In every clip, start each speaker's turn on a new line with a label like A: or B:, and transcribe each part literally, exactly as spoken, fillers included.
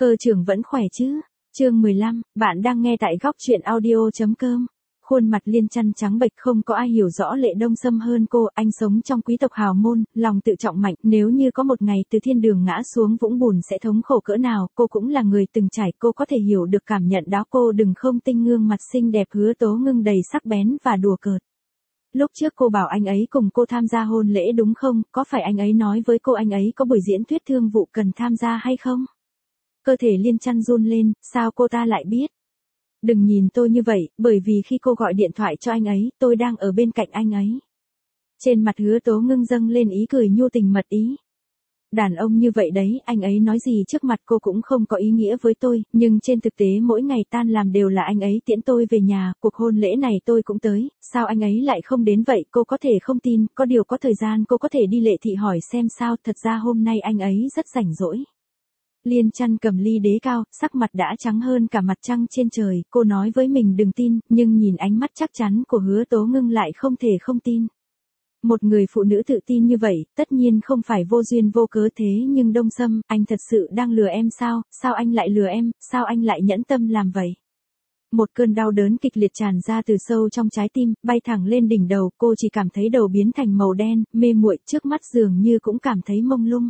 A: Cơ trưởng vẫn khỏe chứ? Chương mười lăm, bạn đang nghe tại góc truyện audio.com. Khuôn mặt Liên Chăn trắng bệch, không có ai hiểu rõ Lệ Đông Sâm hơn cô, anh sống trong quý tộc hào môn, lòng tự trọng mạnh, nếu như có một ngày từ thiên đường ngã xuống vũng bùn sẽ thống khổ cỡ nào, cô cũng là người từng trải, cô có thể hiểu được cảm nhận đó. Cô đừng không tinh, gương mặt xinh đẹp Hứa Tố Ngưng đầy sắc bén và đùa cợt. Lúc trước cô bảo anh ấy cùng cô tham gia hôn lễ đúng không, có phải anh ấy nói với cô anh ấy có buổi diễn thuyết thương vụ cần tham gia hay không? Cơ thể Liên Chăn run lên, sao cô ta lại biết? Đừng nhìn tôi như vậy, bởi vì khi cô gọi điện thoại cho anh ấy, tôi đang ở bên cạnh anh ấy. Trên mặt Hứa Tố Ngưng dâng lên ý cười nhu tình mật ý. Đàn ông như vậy đấy, anh ấy nói gì trước mặt cô cũng không có ý nghĩa với tôi, nhưng trên thực tế mỗi ngày tan làm đều là anh ấy tiễn tôi về nhà, cuộc hôn lễ này tôi cũng tới, sao anh ấy lại không đến vậy? Cô có thể không tin, có điều có thời gian cô có thể đi Lệ thị hỏi xem sao, thật ra hôm nay anh ấy rất rảnh rỗi. Liên Chăn cầm ly đế cao, sắc mặt đã trắng hơn cả mặt trăng trên trời, cô nói với mình đừng tin, nhưng nhìn ánh mắt chắc chắn của Hứa Tố Ngưng lại không thể không tin. Một người phụ nữ tự tin như vậy, tất nhiên không phải vô duyên vô cớ thế nhưng Đông Sâm, anh thật sự đang lừa em sao, sao anh lại lừa em, sao anh lại nhẫn tâm làm vậy? Một cơn đau đớn kịch liệt tràn ra từ sâu trong trái tim, bay thẳng lên đỉnh đầu, cô chỉ cảm thấy đầu biến thành màu đen, mê muội, trước mắt dường như cũng cảm thấy mông lung.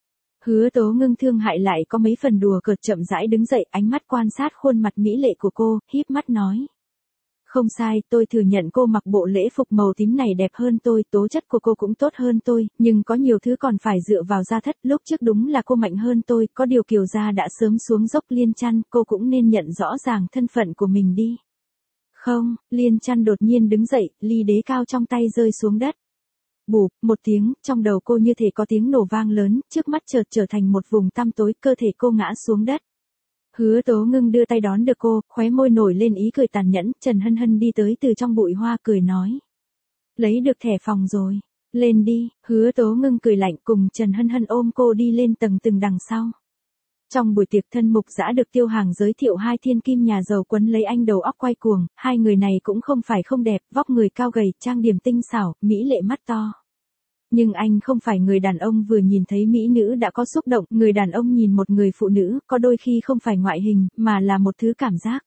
A: Hứa Tố Ngưng thương hại lại có mấy phần đùa cợt chậm rãi đứng dậy, ánh mắt quan sát khuôn mặt mỹ lệ của cô, híp mắt nói. Không sai, tôi thừa nhận cô mặc bộ lễ phục màu tím này đẹp hơn tôi, tố chất của cô cũng tốt hơn tôi, nhưng có nhiều thứ còn phải dựa vào gia thất, lúc trước đúng là cô mạnh hơn tôi, có điều Kiều gia đã sớm xuống dốc. Liên Chăn, cô cũng nên nhận rõ ràng thân phận của mình đi. Không, Liên Chăn đột nhiên đứng dậy, ly đế cao trong tay rơi xuống đất. Bụp, một tiếng, trong đầu cô như thể có tiếng nổ vang lớn, trước mắt chợt trở thành một vùng tăm tối, cơ thể cô ngã xuống đất. Hứa Tố Ngưng đưa tay đón được cô, khóe môi nổi lên ý cười tàn nhẫn, Trần Hân Hân đi tới từ trong bụi hoa cười nói. Lấy được thẻ phòng rồi, lên đi. Hứa Tố Ngưng cười lạnh, cùng Trần Hân Hân ôm cô đi lên tầng từng đằng sau. Trong buổi tiệc thân mục dã được Tiêu Hàng giới thiệu hai thiên kim nhà giàu quấn lấy anh đầu óc quay cuồng, hai người này cũng không phải không đẹp, vóc người cao gầy, trang điểm tinh xảo, mỹ lệ mắt to. Nhưng anh không phải người đàn ông vừa nhìn thấy mỹ nữ đã có xúc động, người đàn ông nhìn một người phụ nữ, có đôi khi không phải ngoại hình, mà là một thứ cảm giác.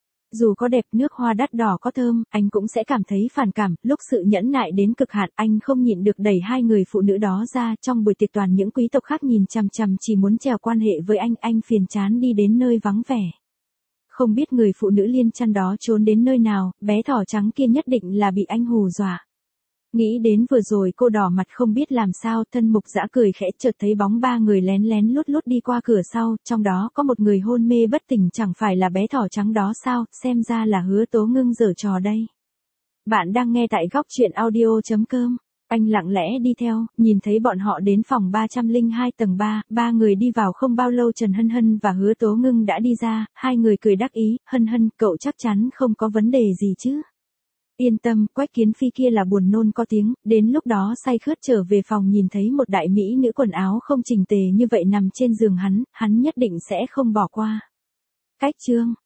A: Dù có đẹp, nước hoa đắt đỏ có thơm, anh cũng sẽ cảm thấy phản cảm, lúc sự nhẫn nại đến cực hạn, anh không nhịn được đẩy hai người phụ nữ đó ra, trong buổi tiệc toàn những quý tộc khác nhìn chằm chằm chỉ muốn trèo quan hệ với anh, anh phiền chán đi đến nơi vắng vẻ. Không biết người phụ nữ Liên Chăn đó trốn đến nơi nào, bé thỏ trắng kia nhất định là bị anh hù dọa. Nghĩ đến vừa rồi cô đỏ mặt không biết làm sao, thân mục dã cười khẽ, chợt thấy bóng ba người lén lén lút lút đi qua cửa sau, trong đó có một người hôn mê bất tỉnh, chẳng phải là bé thỏ trắng đó sao, xem ra là Hứa Tố Ngưng giở trò đây. Bạn đang nghe tại góc truyện audio.com. Anh lặng lẽ đi theo, nhìn thấy bọn họ đến phòng ba trăm lẻ hai tầng ba, ba người đi vào không bao lâu Trần Hân Hân và Hứa Tố Ngưng đã đi ra, hai người cười đắc ý, Hân Hân, cậu chắc chắn không có vấn đề gì chứ? Yên tâm, Quách Kiến Phi kia là buồn nôn có tiếng, đến lúc đó say khướt trở về phòng nhìn thấy một đại mỹ nữ quần áo không chỉnh tề như vậy nằm trên giường hắn, hắn nhất định sẽ không bỏ qua. Cách chương,